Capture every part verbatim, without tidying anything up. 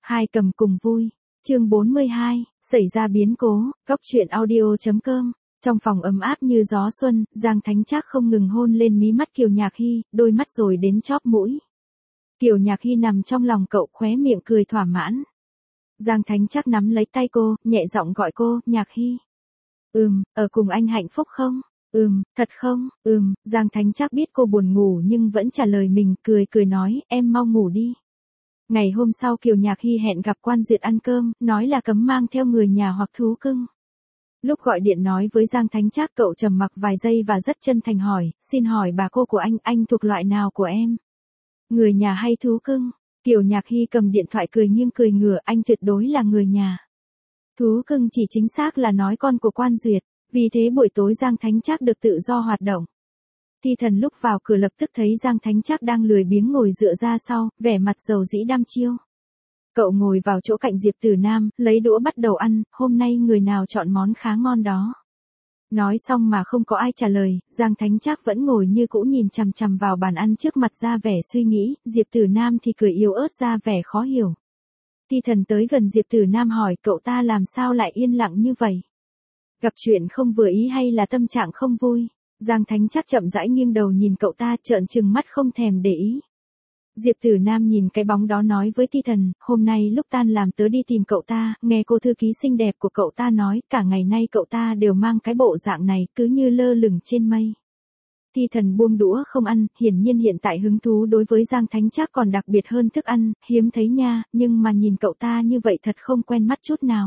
Hai cầm cùng vui. Chương bốn mươi hai, xảy ra biến cố, góc truyện audio.com. Trong phòng ấm áp như gió xuân, Giang Thánh Trác không ngừng hôn lên mí mắt Kiều Nhạc Hy, đôi mắt rồi đến chóp mũi. Kiều Nhạc Hy nằm trong lòng cậu, khóe miệng cười thỏa mãn. Giang Thánh Trác nắm lấy tay cô, nhẹ giọng gọi cô, Nhạc Hy. Ừm, ở cùng anh hạnh phúc không? Ừm, thật không? Ừm, Giang Thánh Trác biết cô buồn ngủ nhưng vẫn trả lời mình, cười cười nói, em mau ngủ đi. Ngày hôm sau Kiều Nhạc Hy hẹn gặp Quan Duyệt ăn cơm, nói là cấm mang theo người nhà hoặc thú cưng. Lúc gọi điện nói với Giang Thánh Trác, cậu trầm mặc vài giây và rất chân thành hỏi, xin hỏi bà cô của anh, anh thuộc loại nào của em? Người nhà hay thú cưng? Kiều Nhạc Hy cầm điện thoại cười nghiêng cười ngửa, anh tuyệt đối là người nhà. Thú cưng chỉ chính xác là nói con của Quan Duyệt, vì thế buổi tối Giang Thánh Trác được tự do hoạt động. Thi Thần lúc vào cửa lập tức thấy Giang Thánh Trác đang lười biếng ngồi dựa ra sau, vẻ mặt dầu dĩ đăm chiêu. Cậu ngồi vào chỗ cạnh Diệp Tử Nam, lấy đũa bắt đầu ăn, hôm nay người nào chọn món khá ngon đó. Nói xong mà không có ai trả lời, Giang Thánh Trác vẫn ngồi như cũ nhìn chằm chằm vào bàn ăn trước mặt ra vẻ suy nghĩ, Diệp Tử Nam thì cười yếu ớt ra vẻ khó hiểu. Thi Thần tới gần Diệp Tử Nam hỏi, cậu ta làm sao lại yên lặng như vậy? Gặp chuyện không vừa ý hay là tâm trạng không vui? Giang Thánh Trác chậm rãi nghiêng đầu nhìn cậu ta, trợn trừng mắt không thèm để ý. Diệp Tử Nam nhìn cái bóng đó nói với Thi Thần, hôm nay lúc tan làm tớ đi tìm cậu ta, nghe cô thư ký xinh đẹp của cậu ta nói, cả ngày nay cậu ta đều mang cái bộ dạng này, cứ như lơ lửng trên mây. Thi Thần buông đũa không ăn, hiển nhiên hiện tại hứng thú đối với Giang Thánh Trác còn đặc biệt hơn thức ăn, hiếm thấy nha, nhưng mà nhìn cậu ta như vậy thật không quen mắt chút nào.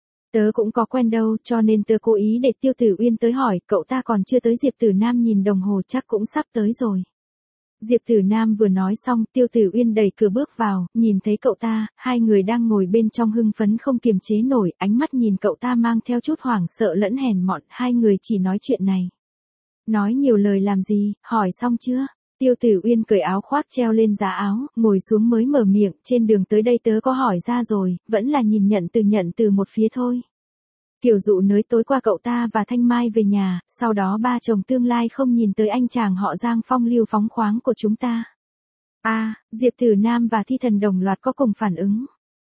Tớ cũng có quen đâu, cho nên tớ cố ý để Tiêu Tử Uyên tới hỏi, cậu ta còn chưa tới. Diệp Tử Nam nhìn đồng hồ, chắc cũng sắp tới rồi. Diệp Tử Nam vừa nói xong, Tiêu Tử Uyên đẩy cửa bước vào, nhìn thấy cậu ta, hai người đang ngồi bên trong hưng phấn không kiềm chế nổi, ánh mắt nhìn cậu ta mang theo chút hoảng sợ lẫn hèn mọn, hai người chỉ nói chuyện này. Nói nhiều lời làm gì, hỏi xong chưa? Tiêu Tử Uyên cởi áo khoác treo lên giá áo, ngồi xuống mới mở miệng, trên đường tới đây tớ có hỏi ra rồi, vẫn là nhìn nhận từ nhận từ một phía thôi. Kiều Dụ nới tối qua cậu ta và Thanh Mai về nhà, sau đó ba chồng tương lai không nhìn tới anh chàng họ Giang phong lưu phóng khoáng của chúng ta. A, à, Diệp Tử Nam và Thi Thần đồng loạt có cùng phản ứng.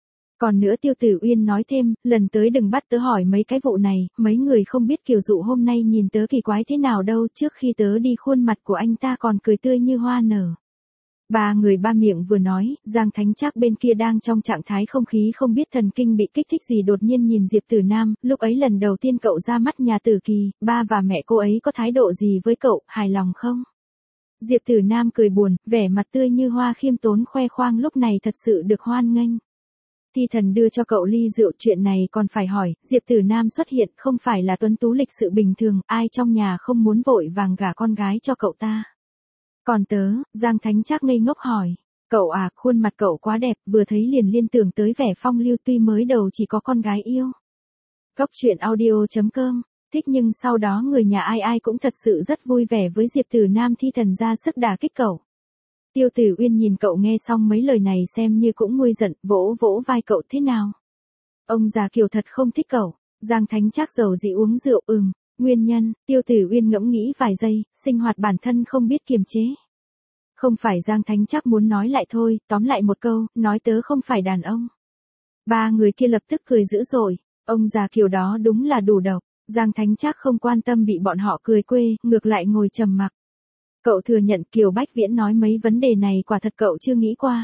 Còn nữa Tiêu Tử Uyên nói thêm, lần tới đừng bắt tớ hỏi mấy cái vụ này, mấy người không biết Kiều Dụ hôm nay nhìn tớ kỳ quái thế nào đâu, trước khi tớ đi khuôn mặt của anh ta còn cười tươi như hoa nở. Ba người ba miệng vừa nói, Giang Thánh Trác bên kia đang trong trạng thái không khí không biết thần kinh bị kích thích gì đột nhiên nhìn Diệp Tử Nam, lúc ấy lần đầu tiên cậu ra mắt nhà Tử Kỳ, ba và mẹ cô ấy có thái độ gì với cậu, hài lòng không? Diệp Tử Nam cười buồn, vẻ mặt tươi như hoa khiêm tốn khoe khoang lúc này thật sự được hoan nghênh. Thi Thần đưa cho cậu ly rượu, chuyện này còn phải hỏi, Diệp Tử Nam xuất hiện không phải là tuấn tú lịch sự bình thường, ai trong nhà không muốn vội vàng gả con gái cho cậu ta. Còn tớ, Giang Thánh Trác ngây ngốc hỏi, cậu à, khuôn mặt cậu quá đẹp, vừa thấy liền liên tưởng tới vẻ phong lưu tuy mới đầu chỉ có con gái yêu. Góc truyện audio.com, thích nhưng sau đó người nhà ai ai cũng thật sự rất vui vẻ với Diệp Tử Nam. Thi Thần ra sức đả kích cậu. Tiêu Tử Uyên nhìn cậu nghe xong mấy lời này xem như cũng nguôi giận, vỗ vỗ vai cậu, thế nào? Ông già Kiều thật không thích cậu. Giang Thánh Trác dầu dĩ uống rượu, ừm, nguyên nhân, Tiêu Tử Uyên ngẫm nghĩ vài giây, sinh hoạt bản thân không biết kiềm chế. Không phải. Giang Thánh Trác muốn nói lại thôi, tóm lại một câu, nói tớ không phải đàn ông. Ba người kia lập tức cười dữ dội, ông già Kiều đó đúng là đủ độc. Giang Thánh Trác không quan tâm bị bọn họ cười quê, ngược lại ngồi trầm mặc. Cậu thừa nhận Kiều Bách Viễn nói mấy vấn đề này quả thật cậu chưa nghĩ qua.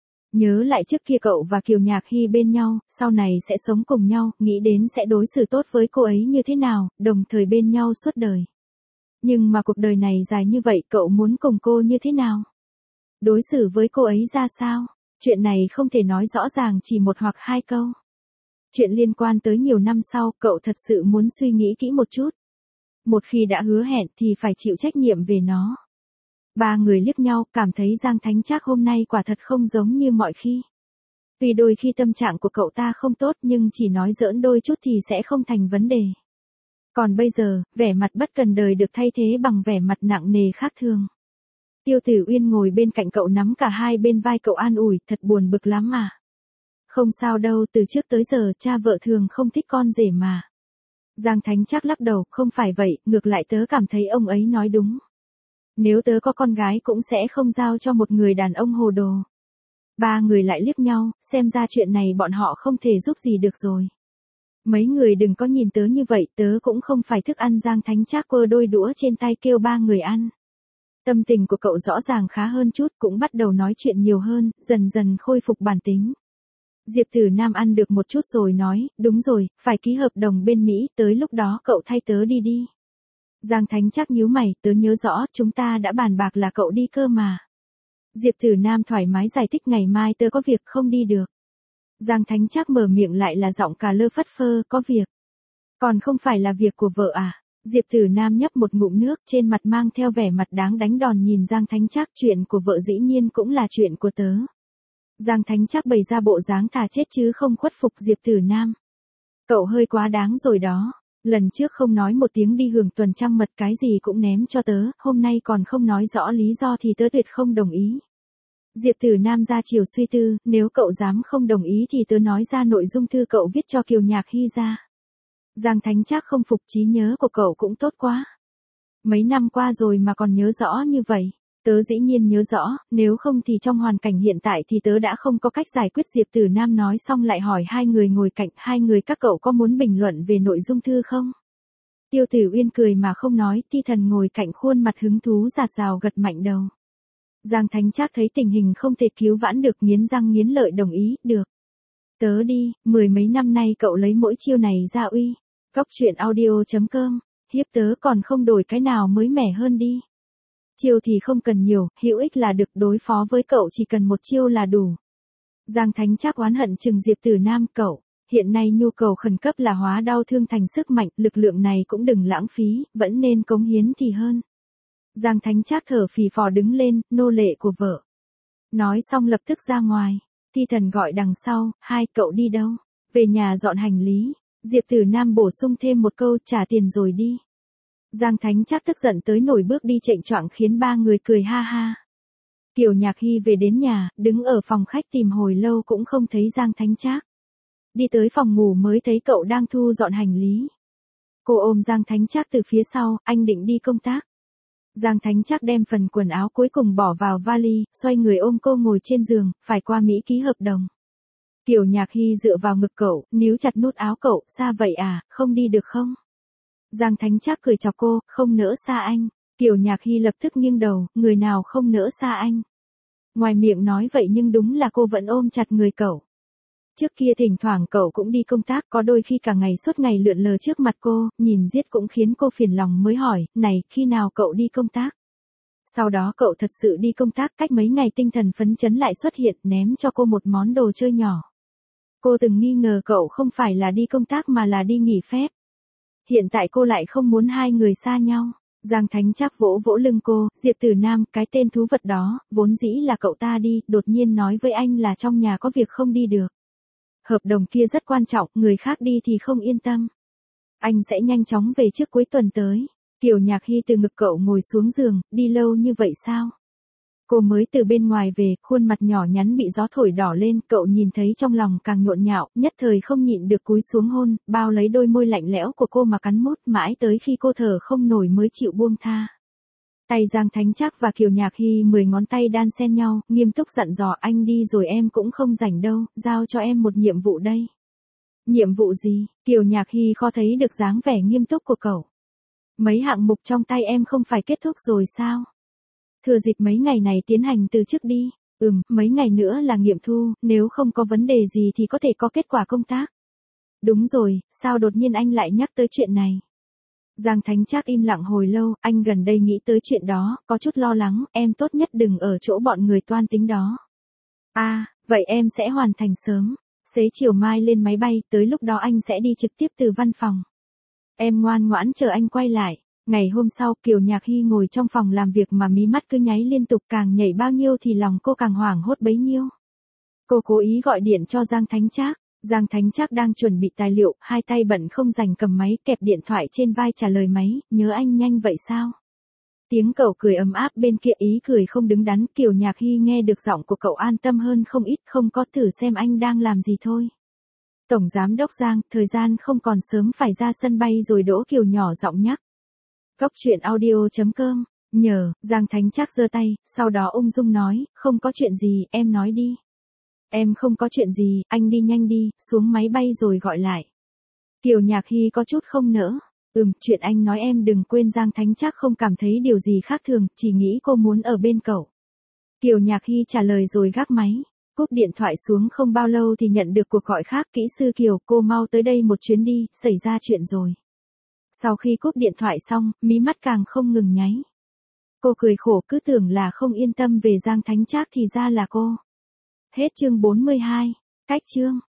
Nhớ lại trước kia cậu và Kiều Nhạc Hy bên nhau, sau này sẽ sống cùng nhau, nghĩ đến sẽ đối xử tốt với cô ấy như thế nào, đồng thời bên nhau suốt đời. Nhưng mà cuộc đời này dài như vậy, cậu muốn cùng cô như thế nào? Đối xử với cô ấy ra sao? Chuyện này không thể nói rõ ràng chỉ một hoặc hai câu. Chuyện liên quan tới nhiều năm sau, cậu thật sự muốn suy nghĩ kỹ một chút. Một khi đã hứa hẹn thì phải chịu trách nhiệm về nó. Ba người liếc nhau, cảm thấy Giang Thánh Trác hôm nay quả thật không giống như mọi khi. Vì đôi khi tâm trạng của cậu ta không tốt nhưng chỉ nói giỡn đôi chút thì sẽ không thành vấn đề. Còn bây giờ, vẻ mặt bất cần đời được thay thế bằng vẻ mặt nặng nề khác thường. Tiêu Tử Uyên ngồi bên cạnh cậu nắm cả hai bên vai cậu an ủi, thật buồn bực lắm mà. Không sao đâu, từ trước tới giờ cha vợ thường không thích con rể mà. Giang Thánh Trác lắc đầu, không phải vậy, ngược lại tớ cảm thấy ông ấy nói đúng. Nếu tớ có con gái cũng sẽ không giao cho một người đàn ông hồ đồ. Ba người lại liếc nhau, xem ra chuyện này bọn họ không thể giúp gì được rồi. Mấy người đừng có nhìn tớ như vậy, tớ cũng không phải thức ăn. Giang Thánh Trác quơ đôi đũa trên tay kêu ba người ăn. Tâm tình của cậu rõ ràng khá hơn chút, cũng bắt đầu nói chuyện nhiều hơn, dần dần khôi phục bản tính. Diệp Tử Nam ăn được một chút rồi nói, đúng rồi, phải ký hợp đồng bên Mỹ, tới lúc đó cậu thay tớ đi đi. Giang Thánh Trác nhíu mày, tớ nhớ rõ, chúng ta đã bàn bạc là cậu đi cơ mà. Diệp Tử Nam thoải mái giải thích ngày mai tớ có việc không đi được. Giang Thánh Trác mở miệng lại là giọng cà lơ phất phơ, có việc. Còn không phải là việc của vợ à? Diệp Tử Nam nhấp một ngụm nước, trên mặt mang theo vẻ mặt đáng đánh đòn nhìn Giang Thánh Trác, chuyện của vợ dĩ nhiên cũng là chuyện của tớ. Giang Thánh Trác bày ra bộ dáng thà chết chứ không khuất phục Diệp Tử Nam. Cậu hơi quá đáng rồi đó, lần trước không nói một tiếng đi hưởng tuần trăng mật cái gì cũng ném cho tớ, hôm nay còn không nói rõ lý do thì tớ tuyệt không đồng ý. Diệp Tử Nam ra chiều suy tư, nếu cậu dám không đồng ý thì tớ nói ra nội dung thư cậu viết cho Kiều Nhạc Hy ra. Giang Thánh Trác không phục, trí nhớ của cậu cũng tốt quá. Mấy năm qua rồi mà còn nhớ rõ như vậy. Tớ dĩ nhiên nhớ rõ, nếu không thì trong hoàn cảnh hiện tại thì tớ đã không có cách giải quyết. Diệp Tử Nam nói xong lại hỏi hai người ngồi cạnh, hai người các cậu có muốn bình luận về nội dung thư không? Tiêu Tử Uyên cười mà không nói, Ti Thần ngồi cạnh khuôn mặt hứng thú rạt rào gật mạnh đầu. Giang Thánh Trác thấy tình hình không thể cứu vãn được, nghiến răng nghiến lợi đồng ý, được. Tớ đi, mười mấy năm nay cậu lấy mỗi chiêu này ra uy. Cóc truyện audio chấm com, hiếp tớ còn không đổi cái nào mới mẻ hơn đi. Chiêu thì không cần nhiều, hữu ích là được, đối phó với cậu chỉ cần một chiêu là đủ. Giang Thánh Trác oán hận chừng Diệp Tử Nam, cậu, hiện nay nhu cầu khẩn cấp là hóa đau thương thành sức mạnh, lực lượng này cũng đừng lãng phí, vẫn nên cống hiến thì hơn. Giang Thánh Trác thở phì phò đứng lên, nô lệ của vợ. Nói xong lập tức ra ngoài, Thi Thần gọi đằng sau, hai cậu đi đâu? Về nhà dọn hành lý. Diệp Tử Nam bổ sung thêm một câu, trả tiền rồi đi. Giang Thánh Trác tức giận tới nổi bước đi chệnh choạng khiến ba người cười ha ha. Kiều Nhạc Hy về đến nhà, đứng ở phòng khách tìm hồi lâu cũng không thấy Giang Thánh Trác. Đi tới phòng ngủ mới thấy cậu đang thu dọn hành lý. Cô ôm Giang Thánh Trác từ phía sau, anh định đi công tác. Giang Thánh Trác đem phần quần áo cuối cùng bỏ vào vali, xoay người ôm cô ngồi trên giường, phải qua Mỹ ký hợp đồng. Kiều Nhạc Hy dựa vào ngực cậu, níu chặt nút áo cậu, xa vậy à, không đi được không? Giang Thánh Trác cười chọc cô, không nỡ xa anh. Kiều Nhạc Hy lập tức nghiêng đầu, người nào không nỡ xa anh. Ngoài miệng nói vậy nhưng đúng là cô vẫn ôm chặt người cậu. Trước kia thỉnh thoảng cậu cũng đi công tác, có đôi khi cả ngày suốt ngày lượn lờ trước mặt cô, nhìn giết cũng khiến cô phiền lòng mới hỏi, này, khi nào cậu đi công tác? Sau đó cậu thật sự đi công tác, cách mấy ngày tinh thần phấn chấn lại xuất hiện, ném cho cô một món đồ chơi nhỏ. Cô từng nghi ngờ cậu không phải là đi công tác mà là đi nghỉ phép. Hiện tại cô lại không muốn hai người xa nhau. Giang Thánh Trác vỗ vỗ lưng cô, Diệp Tử Nam, cái tên thú vật đó, vốn dĩ là cậu ta đi, đột nhiên nói với anh là trong nhà có việc không đi được. Hợp đồng kia rất quan trọng, người khác đi thì không yên tâm. Anh sẽ nhanh chóng về trước cuối tuần tới. Kiều Nhạc Hy từ ngực cậu ngồi xuống giường, đi lâu như vậy sao? Cô mới từ bên ngoài về, khuôn mặt nhỏ nhắn bị gió thổi đỏ lên, cậu nhìn thấy trong lòng càng nhộn nhạo, nhất thời không nhịn được cúi xuống hôn, bao lấy đôi môi lạnh lẽo của cô mà cắn mút, mãi tới khi cô thở không nổi mới chịu buông tha. Tay Giang Thánh Trác và Kiều Nhạc Hy mười ngón tay đan xen nhau, nghiêm túc dặn dò, anh đi rồi em cũng không rảnh đâu, giao cho em một nhiệm vụ đây. Nhiệm vụ gì? Kiều Nhạc Hy khó thấy được dáng vẻ nghiêm túc của cậu. Mấy hạng mục trong tay em không phải kết thúc rồi sao? Thừa dịp mấy ngày này tiến hành từ trước đi. Ừm, mấy ngày nữa là nghiệm thu, nếu không có vấn đề gì thì có thể có kết quả công tác. Đúng rồi, sao đột nhiên anh lại nhắc tới chuyện này? Giang Thánh Trác im lặng hồi lâu, anh gần đây nghĩ tới chuyện đó, có chút lo lắng, em tốt nhất đừng ở chỗ bọn người toan tính đó. À, vậy em sẽ hoàn thành sớm. Xế chiều mai lên máy bay, tới lúc đó anh sẽ đi trực tiếp từ văn phòng. Em ngoan ngoãn chờ anh quay lại. Ngày hôm sau, Kiều Nhạc Hy ngồi trong phòng làm việc mà mí mắt cứ nháy liên tục, càng nhảy bao nhiêu thì lòng cô càng hoảng hốt bấy nhiêu. Cô cố ý gọi điện cho Giang Thánh Trác. Giang Thánh Trác đang chuẩn bị tài liệu, hai tay bận không rảnh cầm máy, kẹp điện thoại trên vai trả lời máy, nhớ anh nhanh vậy sao? Tiếng cậu cười ấm áp bên kia, ý cười không đứng đắn, Kiều Nhạc Hy nghe được giọng của cậu an tâm hơn không ít, không có thử xem anh đang làm gì thôi. Tổng Giám đốc Giang, thời gian không còn sớm phải ra sân bay rồi. Đỗ Kiều nhỏ giọng nhắc. Cóc truyện audio chấm com, nhờ, Giang Thánh Trác giơ tay, sau đó ung dung nói, không có chuyện gì, em nói đi. Em không có chuyện gì, anh đi nhanh đi, xuống máy bay rồi gọi lại. Kiều Nhạc Hy có chút không nỡ. Ừm, chuyện anh nói em đừng quên Giang Thánh Trác không cảm thấy điều gì khác thường, chỉ nghĩ cô muốn ở bên cậu. Kiều Nhạc Hy trả lời rồi gác máy. Cúp điện thoại xuống không bao lâu thì nhận được cuộc gọi khác. Kỹ sư Kiều, cô mau tới đây một chuyến đi, xảy ra chuyện rồi. Sau khi cúp điện thoại xong, mí mắt càng không ngừng nháy. Cô cười khổ, cứ tưởng là không yên tâm về Giang Thánh Trác thì ra là cô. Hết chương bốn mươi hai. Cách chương.